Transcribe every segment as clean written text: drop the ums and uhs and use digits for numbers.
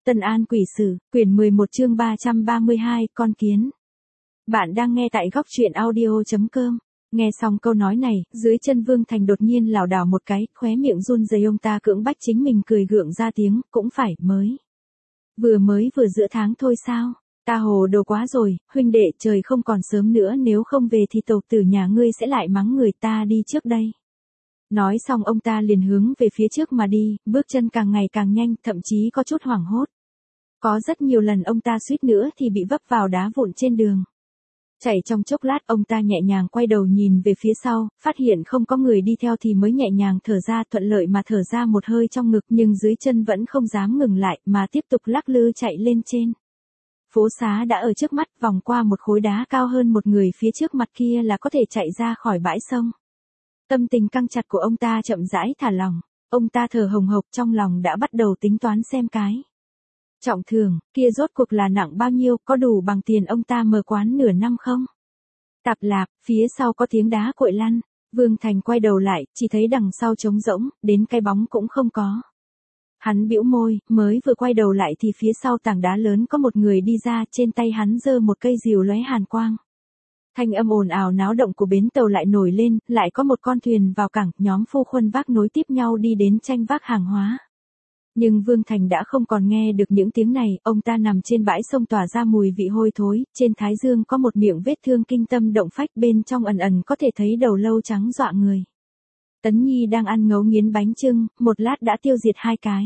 Tân An Quỷ Sử, quyển 11 chương 332, con kiến. Bạn đang nghe tại góc truyện audio.com. Nghe xong câu nói này, dưới chân Vương Thành đột nhiên lảo đảo một cái, khóe miệng run rẩy, ông ta cưỡng bách chính mình cười gượng ra tiếng, cũng phải, vừa giữa tháng thôi sao? Ta hồ đồ quá rồi, huynh đệ, trời không còn sớm nữa, nếu không về thì tộc tử nhà ngươi sẽ lại mắng người ta đi trước đây. Nói xong ông ta liền hướng về phía trước mà đi, bước chân càng ngày càng nhanh, thậm chí có chút hoảng hốt. Có rất nhiều lần ông ta suýt nữa thì bị vấp vào đá vụn trên đường. Chạy trong chốc lát ông ta nhẹ nhàng quay đầu nhìn về phía sau, phát hiện không có người đi theo thì mới nhẹ nhàng thở ra, thuận lợi mà thở ra một hơi trong ngực, nhưng dưới chân vẫn không dám ngừng lại mà tiếp tục lắc lư chạy lên trên. Phố xá đã ở trước mắt, vòng qua một khối đá cao hơn một người phía trước mặt kia là có thể chạy ra khỏi bãi sông. Tâm tình căng chặt của ông ta chậm rãi thả lỏng, ông ta thở hồng hộc, trong lòng đã bắt đầu tính toán xem cái trọng thưởng kia rốt cuộc là nặng bao nhiêu, có đủ bằng tiền ông ta mở quán nửa năm không? Tạp lạp, phía sau có tiếng đá cội lăn, Vương Thành quay đầu lại, chỉ thấy đằng sau trống rỗng, đến cái bóng cũng không có. Hắn bĩu môi, mới vừa quay đầu lại thì phía sau tảng đá lớn có một người đi ra, trên tay hắn giơ một cây rìu lóe hàn quang. Thanh âm ồn ào náo động của bến tàu lại nổi lên, lại có một con thuyền vào cảng, nhóm phu khuân vác nối tiếp nhau đi đến tranh vác hàng hóa. Nhưng Vương Thành đã không còn nghe được những tiếng này, ông ta nằm trên bãi sông tỏa ra mùi vị hôi thối, trên thái dương có một miệng vết thương kinh tâm động phách, bên trong ẩn ẩn có thể thấy đầu lâu trắng dọa người. Tấn Nhi đang ăn ngấu nghiến bánh chưng, một lát đã tiêu diệt 2 cái.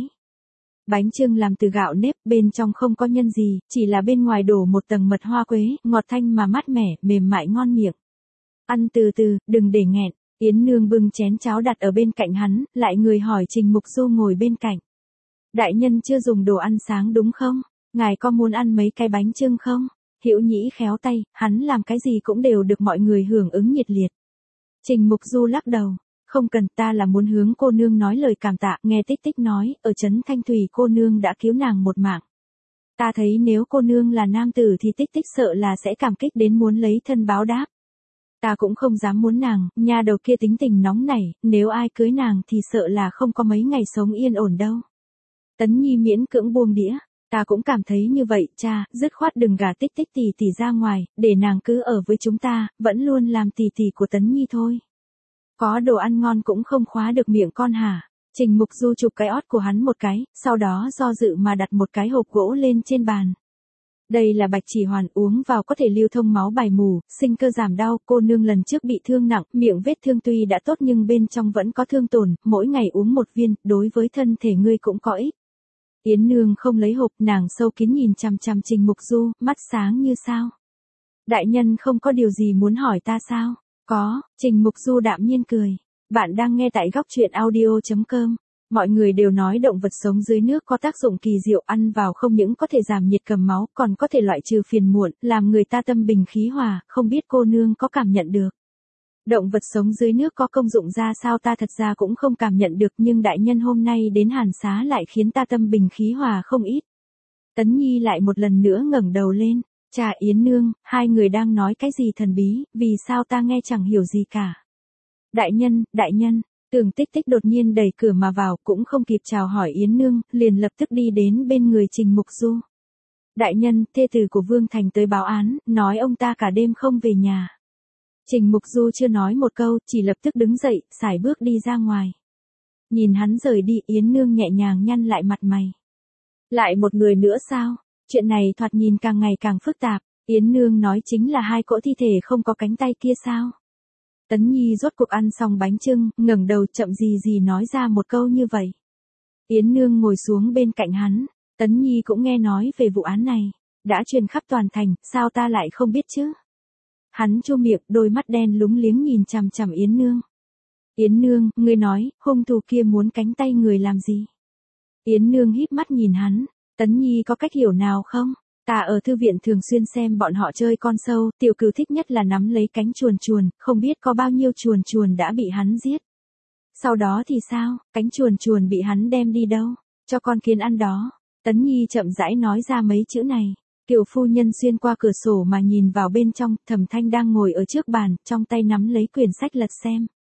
Bánh chưng làm từ gạo nếp, bên trong không có nhân gì, chỉ là bên ngoài đổ một tầng mật hoa quế, ngọt thanh mà mát mẻ, mềm mại ngon miệng. Ăn từ từ, đừng để nghẹn. Yến Nương bưng chén cháo đặt ở bên cạnh hắn, lại người hỏi Trình Mục Du ngồi bên cạnh. Đại nhân chưa dùng đồ ăn sáng đúng không? Ngài có muốn ăn mấy cái bánh chưng không? Hữu Nhĩ khéo tay, hắn làm cái gì cũng đều được mọi người hưởng ứng nhiệt liệt. Trình Mục Du lắc đầu. Không cần, ta là muốn hướng cô nương nói lời cảm tạ, nghe Tích Tích nói, ở trấn Thanh Thủy cô nương đã cứu nàng một mạng. Ta thấy nếu cô nương là nam tử thì Tích Tích sợ là sẽ cảm kích đến muốn lấy thân báo đáp. Ta cũng không dám muốn nàng, nha đầu kia tính tình nóng nảy, nếu ai cưới nàng thì sợ là không có mấy ngày sống yên ổn đâu. Tấn Nhi miễn cưỡng buông đĩa, ta cũng cảm thấy như vậy, cha, dứt khoát đừng gả Tích Tích tỷ tỷ ra ngoài, để nàng cứ ở với chúng ta, vẫn luôn làm tỷ tỷ của Tấn Nhi thôi. Có đồ ăn ngon cũng không khóa được miệng con hả? Trình Mục Du chụp cái ót của hắn một cái, sau đó do dự mà đặt một cái hộp gỗ lên trên bàn. Đây là bạch chỉ hoàn, uống vào có thể lưu thông máu bài mù, sinh cơ giảm đau, cô nương lần trước bị thương nặng, miệng vết thương tuy đã tốt nhưng bên trong vẫn có thương tổn, mỗi ngày uống một viên, đối với thân thể ngươi cũng có ích. Yến Nương không lấy hộp, nàng sâu kín nhìn chằm chằm Trình Mục Du, mắt sáng như sao. Đại nhân không có điều gì muốn hỏi ta sao? Có, Trình Mục Du đạm nhiên cười. Bạn đang nghe tại góc truyện audio.com. Mọi người đều nói động vật sống dưới nước có tác dụng kỳ diệu, ăn vào không những có thể giảm nhiệt cầm máu, còn có thể loại trừ phiền muộn, làm người ta tâm bình khí hòa, không biết cô nương có cảm nhận được. Động vật sống dưới nước có công dụng ra sao ta thật ra cũng không cảm nhận được, nhưng đại nhân hôm nay đến Hàn Xá lại khiến ta tâm bình khí hòa không ít. Tấn Nhi lại một lần nữa ngẩng đầu lên. Cha, Yến Nương, hai người đang nói cái gì thần bí, vì sao ta nghe chẳng hiểu gì cả. Đại nhân, Tưởng Tích Tích đột nhiên đẩy cửa mà vào, cũng không kịp chào hỏi Yến Nương, liền lập tức đi đến bên người Trình Mục Du. Đại nhân, thê tử của Vương Thành tới báo án, nói ông ta cả đêm không về nhà. Trình Mục Du chưa nói một câu, chỉ lập tức đứng dậy, sải bước đi ra ngoài. Nhìn hắn rời đi, Yến Nương nhẹ nhàng nhăn lại mặt mày. Lại một người nữa sao? Chuyện này thoạt nhìn càng ngày càng phức tạp, Yến Nương nói chính là 2 cỗ thi thể không có cánh tay kia sao? Tấn Nhi rốt cuộc ăn xong bánh chưng, ngẩng đầu chậm gì nói ra một câu như vậy. Yến Nương ngồi xuống bên cạnh hắn, Tấn Nhi cũng nghe nói về vụ án này, đã truyền khắp toàn thành, sao ta lại không biết chứ? Hắn chu miệng, đôi mắt đen lúng liếng nhìn chằm chằm Yến Nương. Yến Nương, ngươi nói, hung thủ kia muốn cánh tay người làm gì? Yến Nương híp mắt nhìn hắn. Tấn Nhi có cách hiểu nào không? Ta ở thư viện thường xuyên xem bọn họ chơi con sâu, tiểu cừu thích nhất là nắm lấy cánh chuồn chuồn, không biết có bao nhiêu chuồn chuồn đã bị hắn giết. Sau đó thì sao, cánh chuồn chuồn bị hắn đem đi đâu? Cho con kiến ăn đó. Tấn Nhi chậm rãi nói ra mấy chữ này. Kiều phu nhân xuyên qua cửa sổ mà nhìn vào bên trong, Thẩm Thanh đang ngồi ở trước bàn, trong tay nắm lấy quyển sách lật xem.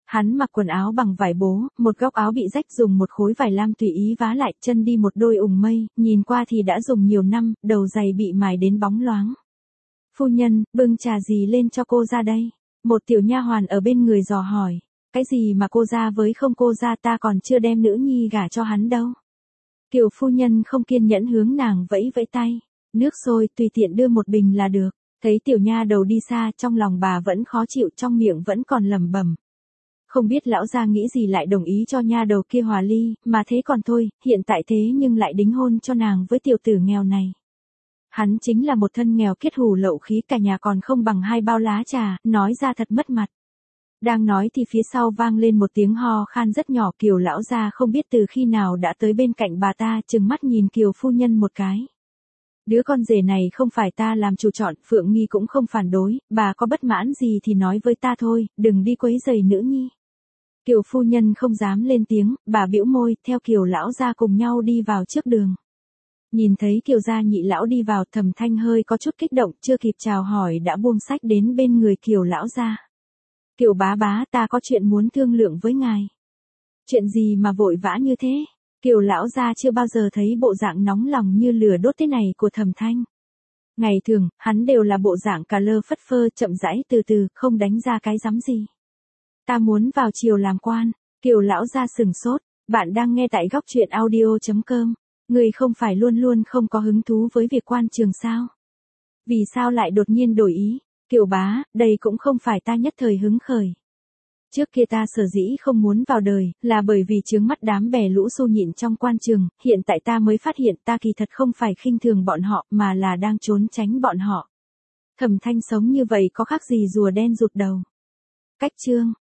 Hắn mặc quần áo bằng vải bố, một góc áo bị rách dùng một khối vải lam tùy ý vá lại, chân đi một đôi ủng mây, nhìn qua thì đã dùng nhiều năm, đầu giày bị mài đến bóng loáng. Phu nhân, bưng trà gì lên cho cô ra đây? Một tiểu nha hoàn ở bên người dò hỏi. Cái gì mà cô ra với không cô ra, ta còn chưa đem nữ nhi gả cho hắn đâu. Kiều phu nhân không kiên nhẫn hướng nàng vẫy vẫy tay. Nước sôi tùy tiện đưa một bình là được. Thấy tiểu nha đầu đi xa, trong lòng bà vẫn khó chịu, trong miệng vẫn còn lẩm bẩm. Không biết lão gia nghĩ gì lại đồng ý cho nha đầu kia hòa ly, mà thế còn thôi, hiện tại thế nhưng lại đính hôn cho nàng với tiểu tử nghèo này. Hắn chính là một thân nghèo kiết hủ lậu khí, cả nhà còn không bằng 2 bao lá trà, nói ra thật mất mặt. Đang nói thì phía sau vang lên một tiếng ho khan rất nhỏ, Kiều lão gia không biết từ khi nào đã tới bên cạnh bà ta, trừng mắt nhìn Kiều phu nhân một cái. Đứa con rể này không phải ta làm chủ chọn, Phượng Nghi cũng không phản đối, bà có bất mãn gì thì nói với ta thôi, đừng đi quấy rầy nữ nhi. Kiều phu nhân không dám lên tiếng, bà bĩu môi, theo Kiều lão gia cùng nhau đi vào trước đường. Nhìn thấy Kiều gia nhị lão đi vào, Thẩm Thanh hơi có chút kích động, chưa kịp chào hỏi đã buông sách đến bên người Kiều lão gia. Kiều bá bá, ta có chuyện muốn thương lượng với ngài. Chuyện gì mà vội vã như thế? Kiều lão gia chưa bao giờ thấy bộ dạng nóng lòng như lửa đốt thế này của Thẩm Thanh. Ngày thường, hắn đều là bộ dạng cà lơ phất phơ, chậm rãi từ từ, không đánh ra cái rắm gì. Ta muốn vào triều làm quan. Kiều lão gia sừng sốt. Bạn đang nghe tại góc truyện audio.com. Người không phải luôn luôn không có hứng thú với việc quan trường sao? Vì sao lại đột nhiên đổi ý? Kiều bá, đây cũng không phải ta nhất thời hứng khởi. Trước kia ta sở dĩ không muốn vào đời, là bởi vì chướng mắt đám bè lũ xô nhịn trong quan trường, hiện tại ta mới phát hiện ta kỳ thật không phải khinh thường bọn họ, mà là đang trốn tránh bọn họ. Thẩm Thanh sống như vậy có khác gì rùa đen rụt đầu. Cách chương